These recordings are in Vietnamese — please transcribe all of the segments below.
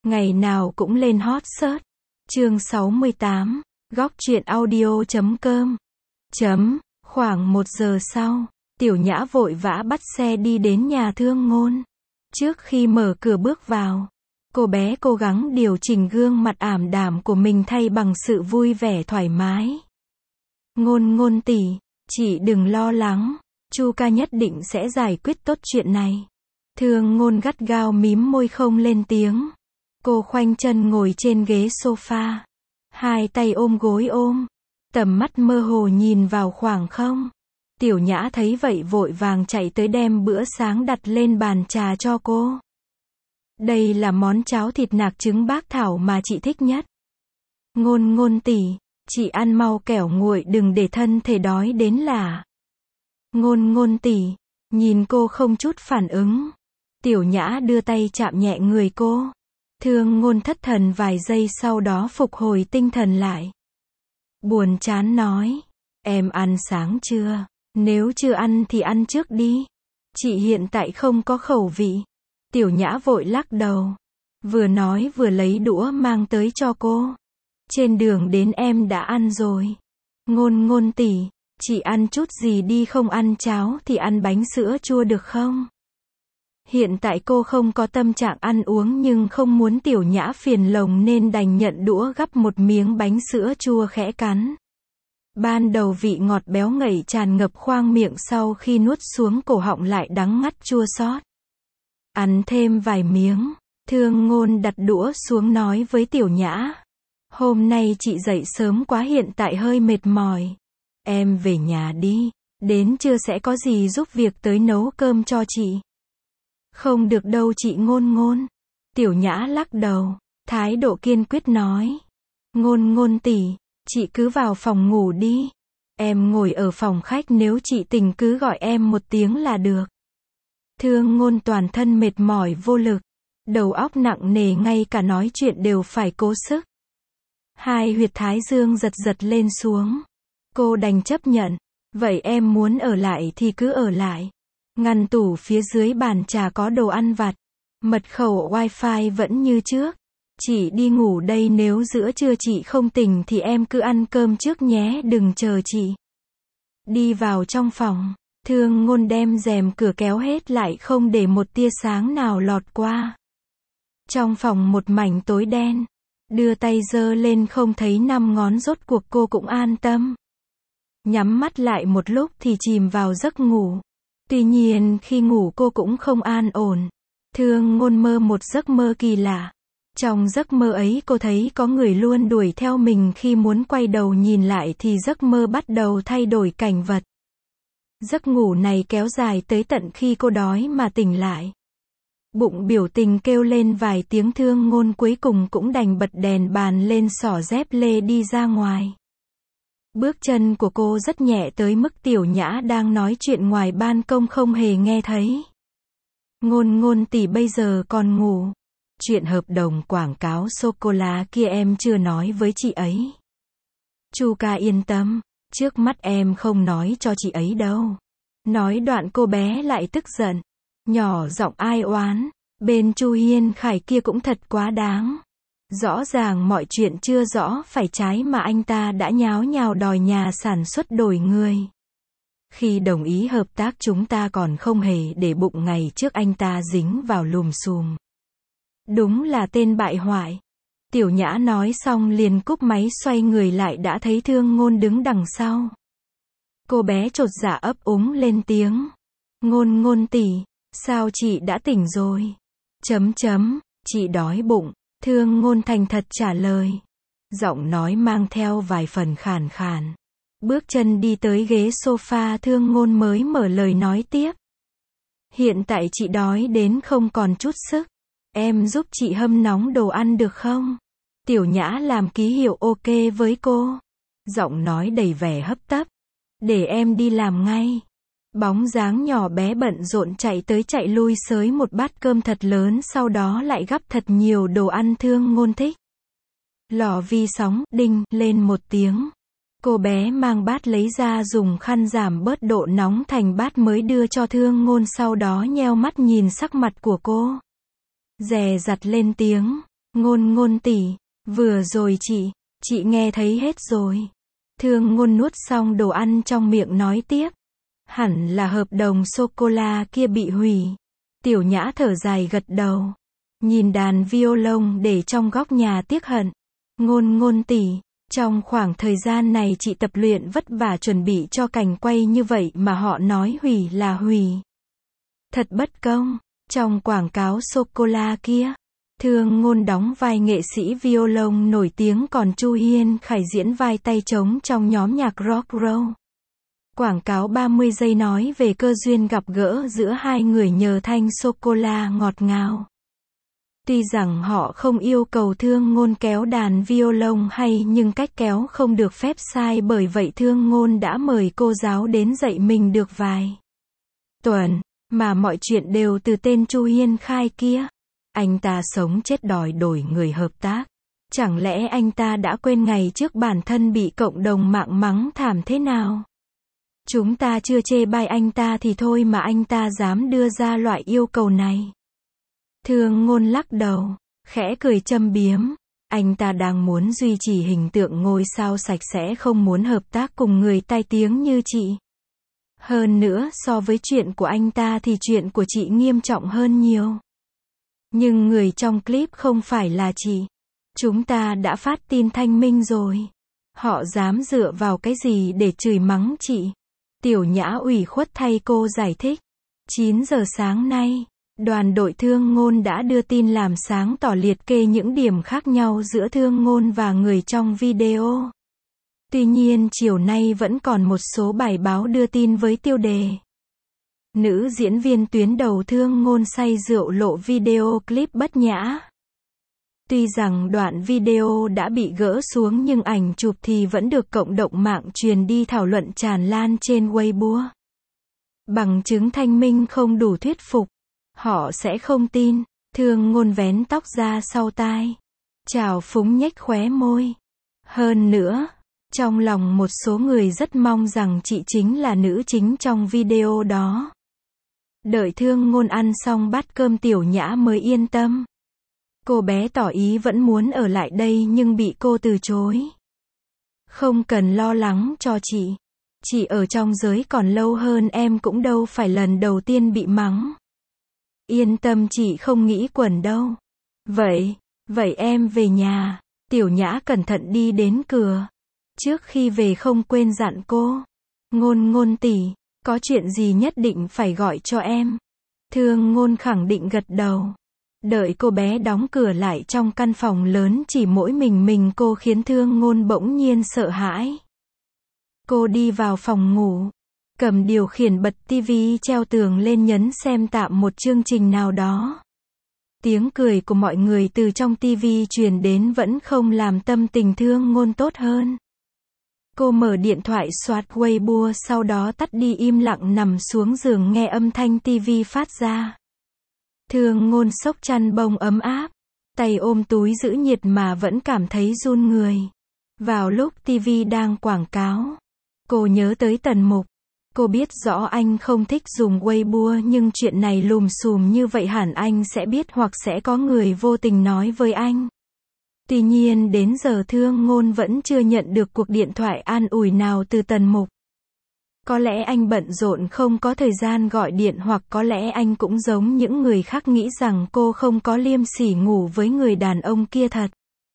Ngày nào cũng lên hot search. Chương 68, góc truyện audio.com. Khoảng 1 giờ sau, Tiểu Nhã vội vã bắt xe đi đến nhà Thương Ngôn. Trước khi mở cửa bước vào, cô bé cố gắng điều chỉnh gương mặt ảm đạm của mình thay bằng sự vui vẻ thoải mái. Ngôn Ngôn tỷ, chị đừng lo lắng, Chu ca nhất định sẽ giải quyết tốt chuyện này. Thương Ngôn gắt gao mím môi không lên tiếng. Cô khoanh chân ngồi trên ghế sofa, hai tay ôm gối ôm, tầm mắt mơ hồ nhìn vào khoảng không. Tiểu Nhã thấy vậy vội vàng chạy tới đem bữa sáng đặt lên bàn trà cho cô. Đây là món cháo thịt nạc trứng bác thảo mà chị thích nhất. Ngôn Ngôn tỷ, chị ăn mau kẻo nguội đừng để thân thể đói đến lả. Ngôn Ngôn tỷ, nhìn cô không chút phản ứng. Tiểu Nhã đưa tay chạm nhẹ người cô. Thương Ngôn thất thần vài giây sau đó phục hồi tinh thần lại. Buồn chán nói, em ăn sáng chưa? Nếu chưa ăn thì ăn trước đi. Chị hiện tại không có khẩu vị. Tiểu Nhã vội lắc đầu. Vừa nói vừa lấy đũa mang tới cho cô. Trên đường đến em đã ăn rồi. Ngôn Ngôn tỷ, chị ăn chút gì đi, không ăn cháo thì ăn bánh sữa chua được không? Hiện tại cô không có tâm trạng ăn uống nhưng không muốn Tiểu Nhã phiền lòng nên đành nhận đũa gắp một miếng bánh sữa chua khẽ cắn. Ban đầu vị ngọt béo ngậy tràn ngập khoang miệng, sau khi nuốt xuống cổ họng lại đắng ngắt chua xót. Ăn thêm vài miếng, Thương Ngôn đặt đũa xuống nói với Tiểu Nhã. Hôm nay chị dậy sớm quá hiện tại hơi mệt mỏi. Em về nhà đi, đến trưa sẽ có gì giúp việc tới nấu cơm cho chị. Không được đâu chị Ngôn Ngôn. Tiểu Nhã lắc đầu, thái độ kiên quyết nói. Ngôn Ngôn tỷ, chị cứ vào phòng ngủ đi. Em ngồi ở phòng khách, nếu chị tỉnh cứ gọi em một tiếng là được. Thương Ngôn toàn thân mệt mỏi vô lực, đầu óc nặng nề, ngay cả nói chuyện đều phải cố sức. Hai huyệt thái dương giật giật lên xuống. Cô đành chấp nhận. Vậy em muốn ở lại thì cứ ở lại. Ngăn tủ phía dưới bàn trà có đồ ăn vặt. Mật khẩu wifi vẫn như trước. Chị đi ngủ đây, nếu giữa trưa chị không tỉnh thì em cứ ăn cơm trước nhé, đừng chờ chị. Đi vào trong phòng, Thương Ngôn đem rèm cửa kéo hết lại không để một tia sáng nào lọt qua. Trong phòng một mảnh tối đen. Đưa tay giơ lên không thấy 5 ngón, rốt cuộc cô cũng an tâm. Nhắm mắt lại một lúc thì chìm vào giấc ngủ. Tuy nhiên khi ngủ cô cũng không an ổn. Thương Ngôn mơ một giấc mơ kỳ lạ. Trong giấc mơ ấy cô thấy có người luôn đuổi theo mình, khi muốn quay đầu nhìn lại thì giấc mơ bắt đầu thay đổi cảnh vật. Giấc ngủ này kéo dài tới tận khi cô đói mà tỉnh lại. Bụng biểu tình kêu lên vài tiếng, Thương Ngôn cuối cùng cũng đành bật đèn bàn lên, xỏ dép lê đi ra ngoài. Bước chân của cô rất nhẹ tới mức Tiểu Nhã đang nói chuyện ngoài ban công không hề nghe thấy. Ngôn Ngôn tỷ bây giờ còn ngủ. Chuyện hợp đồng quảng cáo sô-cô-la kia em chưa nói với chị ấy. Chu ca yên tâm, trước mắt em không nói cho chị ấy đâu. Nói đoạn cô bé lại tức giận, nhỏ giọng ai oán. Bên Chu Hiên Khải kia cũng thật quá đáng. Rõ ràng mọi chuyện chưa rõ phải trái mà anh ta đã nháo nhào đòi nhà sản xuất đổi người. Khi đồng ý hợp tác chúng ta còn không hề để bụng, ngày trước anh ta dính vào lùm xùm. Đúng là tên bại hoại. Tiểu Nhã nói xong liền cúp máy, xoay người lại đã thấy Thương Ngôn đứng đằng sau. Cô bé chột dạ ấp úng lên tiếng. Ngôn Ngôn tỷ, sao chị đã tỉnh rồi? Chị đói bụng. Thương Ngôn thành thật trả lời. Giọng nói mang theo vài phần khàn khàn. Bước chân đi tới ghế sofa, Thương Ngôn mới mở lời nói tiếp. Hiện tại chị đói đến không còn chút sức. Em giúp chị hâm nóng đồ ăn được không? Tiểu Nhã làm ký hiệu ok với cô. Giọng nói đầy vẻ hấp tấp. Để em đi làm ngay. Bóng dáng nhỏ bé bận rộn chạy tới chạy lui xới một bát cơm thật lớn, sau đó lại gắp thật nhiều đồ ăn Thương Ngôn thích. Lò vi sóng, đinh, lên một tiếng. Cô bé mang bát lấy ra, dùng khăn giảm bớt độ nóng thành bát mới đưa cho Thương Ngôn, sau đó nheo mắt nhìn sắc mặt của cô. Dè dặt lên tiếng. Ngôn ngôn tỷ, vừa rồi chị nghe thấy hết rồi. Thương Ngôn nuốt xong đồ ăn trong miệng nói tiếp. Hẳn là hợp đồng sô-cô-la kia bị hủy. Tiểu Nhã thở dài gật đầu. Nhìn đàn violon để trong góc nhà tiếc hận. Ngôn ngôn tỷ, trong khoảng thời gian này chị tập luyện vất vả chuẩn bị cho cảnh quay như vậy mà họ nói hủy là hủy. Thật bất công. Trong quảng cáo sô-cô-la kia, Thương Ngôn đóng vai nghệ sĩ violon nổi tiếng, còn Chu Hiên Khải diễn vai tay trống trong nhóm nhạc rock roll. Quảng cáo 30 giây nói về cơ duyên gặp gỡ giữa hai người nhờ thanh sô-cô-la ngọt ngào. Tuy rằng họ không yêu cầu Thương Ngôn kéo đàn violon hay, nhưng cách kéo không được phép sai, bởi vậy Thương Ngôn đã mời cô giáo đến dạy mình được vài tuần, mà mọi chuyện đều từ tên Chu Hiên Khai kia. Anh ta sống chết đòi đổi người hợp tác. Chẳng lẽ anh ta đã quên ngày trước bản thân bị cộng đồng mạng mắng thảm thế nào? Chúng ta chưa chê bai anh ta thì thôi mà anh ta dám đưa ra loại yêu cầu này. Thương Ngôn lắc đầu, khẽ cười châm biếm. Anh ta đang muốn duy trì hình tượng ngôi sao sạch sẽ, không muốn hợp tác cùng người tai tiếng như chị. Hơn nữa, so với chuyện của anh ta thì chuyện của chị nghiêm trọng hơn nhiều. Nhưng người trong clip không phải là chị. Chúng ta đã phát tin thanh minh rồi. Họ dám dựa vào cái gì để chửi mắng chị? Tiểu Nhã ủy khuất thay cô giải thích. 9 giờ sáng nay, đoàn đội Thương Ngôn đã đưa tin làm sáng tỏ liệt kê những điểm khác nhau giữa Thương Ngôn và người trong video. Tuy nhiên chiều nay vẫn còn một số bài báo đưa tin với tiêu đề nữ diễn viên tuyến đầu Thương Ngôn say rượu lộ video clip bất nhã. Tuy rằng đoạn video đã bị gỡ xuống nhưng ảnh chụp thì vẫn được cộng đồng mạng truyền đi thảo luận tràn lan trên Weibo. Bằng chứng thanh minh không đủ thuyết phục, họ sẽ không tin. Thương Ngôn vén tóc ra sau tai, trào phúng nhếch khóe môi. Hơn nữa, trong lòng một số người rất mong rằng chị chính là nữ chính trong video đó. Đợi Thương Ngôn ăn xong bát cơm Tiểu Nhã mới yên tâm. Cô bé tỏ ý vẫn muốn ở lại đây nhưng bị cô từ chối. Không cần lo lắng cho chị ở trong giới còn lâu hơn em, cũng đâu phải lần đầu tiên bị mắng. Yên tâm, chị không nghĩ quẩn đâu. Vậy em về nhà. Tiểu Nhã cẩn thận đi đến cửa. Trước khi về không quên dặn cô. Ngôn tỷ, có chuyện gì nhất định phải gọi cho em. Thương Ngôn khẳng định gật đầu. Đợi cô bé đóng cửa lại trong căn phòng lớn chỉ mỗi mình cô khiến Thương Ngôn bỗng nhiên sợ hãi. Cô đi vào phòng ngủ, cầm điều khiển bật tivi treo tường lên, nhấn xem tạm một chương trình nào đó. Tiếng cười của mọi người từ trong tivi truyền đến vẫn không làm tâm tình Thương Ngôn tốt hơn. Cô mở điện thoại soạt Weibo, sau đó tắt đi, im lặng nằm xuống giường nghe âm thanh tivi phát ra. Thương Ngôn xốc chăn bông ấm áp, tay ôm túi giữ nhiệt mà vẫn cảm thấy run người. Vào lúc tivi đang quảng cáo, cô nhớ tới Tần Mục. Cô biết rõ anh không thích dùng Weibo, nhưng chuyện này lùm xùm như vậy hẳn anh sẽ biết, hoặc sẽ có người vô tình nói với anh. Tuy nhiên đến giờ Thương Ngôn vẫn chưa nhận được cuộc điện thoại an ủi nào từ Tần Mục. Có lẽ anh bận rộn không có thời gian gọi điện, hoặc có lẽ anh cũng giống những người khác nghĩ rằng cô không có liêm sỉ ngủ với người đàn ông kia thật.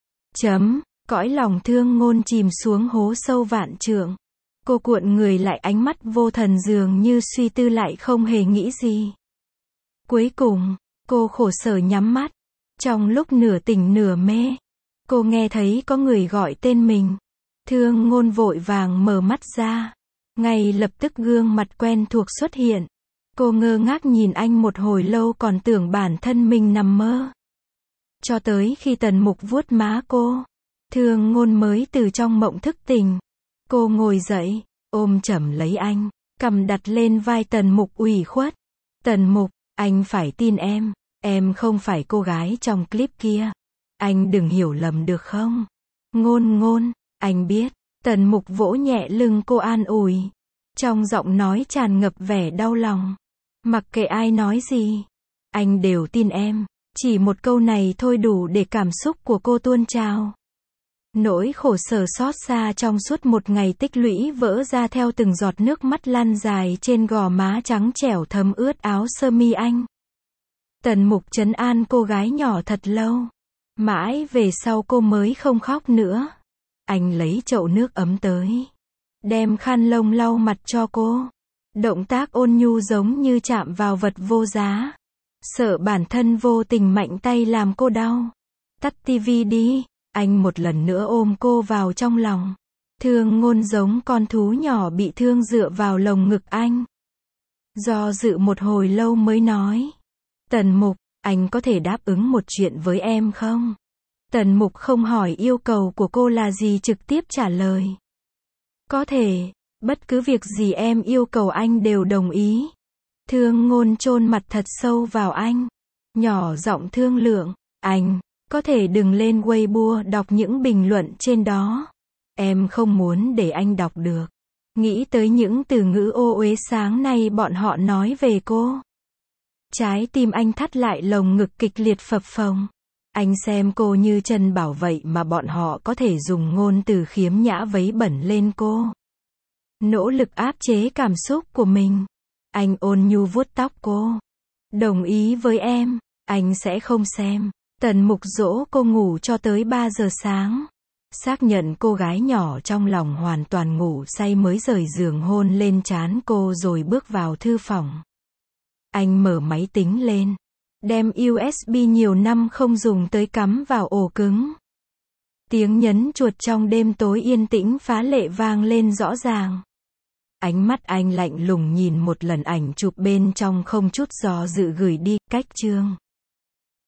Cõi lòng Thương Ngôn chìm xuống hố sâu vạn trượng. Cô cuộn người lại, ánh mắt vô thần, dường như suy tư lại không hề nghĩ gì. Cuối cùng, cô khổ sở nhắm mắt. Trong lúc nửa tỉnh nửa mê, cô nghe thấy có người gọi tên mình. Thương Ngôn vội vàng mở mắt ra. Ngay lập tức gương mặt quen thuộc xuất hiện. Cô ngơ ngác nhìn anh một hồi lâu, còn tưởng bản thân mình nằm mơ. Cho tới khi Tần Mục vuốt má cô, Thương Ngôn mới từ trong mộng thức tỉnh. Cô ngồi dậy, ôm chầm lấy anh, cằm đặt lên vai Tần Mục ủy khuất. Tần Mục, anh phải tin em không phải cô gái trong clip kia. Anh đừng hiểu lầm được không? Ngôn, anh biết. Tần Mục vỗ nhẹ lưng cô an ủi. Trong giọng nói tràn ngập vẻ đau lòng. Mặc kệ ai nói gì, anh đều tin em. Chỉ một câu này thôi đủ để cảm xúc của cô tuôn trào. Nỗi khổ sở xót xa trong suốt một ngày tích lũy vỡ ra theo từng giọt nước mắt lăn dài trên gò má trắng trẻo thấm ướt áo sơ mi anh. Tần Mục trấn an cô gái nhỏ thật lâu. Mãi về sau cô mới không khóc nữa. Anh lấy chậu nước ấm tới. Đem khăn lông lau mặt cho cô. Động tác ôn nhu giống như chạm vào vật vô giá. Sợ bản thân vô tình mạnh tay làm cô đau. Tắt tivi đi. Anh một lần nữa ôm cô vào trong lòng. Thương Ngôn giống con thú nhỏ bị thương dựa vào lồng ngực anh. Do dự một hồi lâu mới nói. Tần Mục, anh có thể đáp ứng một chuyện với em không? Tần Mục không hỏi yêu cầu của cô là gì, trực tiếp trả lời. Có thể, bất cứ việc gì em yêu cầu anh đều đồng ý. Thương Ngôn chôn mặt thật sâu vào anh. Nhỏ giọng thương lượng, anh, có thể đừng lên Weibo đọc những bình luận trên đó. Em không muốn để anh đọc được. Nghĩ tới những từ ngữ ô uế sáng nay bọn họ nói về cô. Trái tim anh thắt lại, lồng ngực kịch liệt phập phồng. Anh xem cô như Trần Bảo vậy mà bọn họ có thể dùng ngôn từ khiếm nhã vấy bẩn lên cô. Nỗ lực áp chế cảm xúc của mình. Anh ôn nhu vuốt tóc cô. Đồng ý với em, anh sẽ không xem. Tần Mục dỗ cô ngủ cho tới 3 giờ sáng. Xác nhận cô gái nhỏ trong lòng hoàn toàn ngủ say mới rời giường hôn lên trán cô rồi bước vào thư phòng. Anh mở máy tính lên. Đem USB nhiều năm không dùng tới cắm vào ổ cứng. Tiếng nhấn chuột trong đêm tối yên tĩnh phá lệ vang lên rõ ràng. Ánh mắt anh lạnh lùng nhìn một lần ảnh chụp bên trong, không chút do dự gửi đi. Cách chương